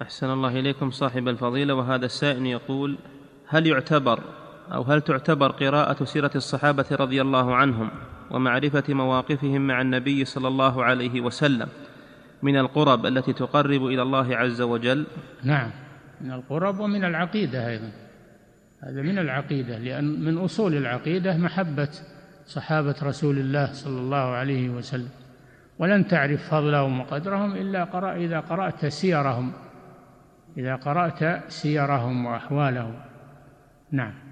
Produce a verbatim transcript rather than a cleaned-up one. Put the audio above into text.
أحسن الله إليكم صاحب الفضيلة. وهذا السائل يقول: هل يعتبر أو هل تعتبر قراءة سيرة الصحابة رضي الله عنهم ومعرفة مواقفهم مع النبي صلى الله عليه وسلم من القرب التي تقرب إلى الله عز وجل؟ نعم، من القرب ومن العقيدة أيضا. هذا من العقيدة، لأن من أصول العقيدة محبة صحابة رسول الله صلى الله عليه وسلم، ولن تعرف فضلهم وقدرهم إلا قرأ إذا قرأت سيرهم إذا قرأت سيرهم وأحوالهم. نعم.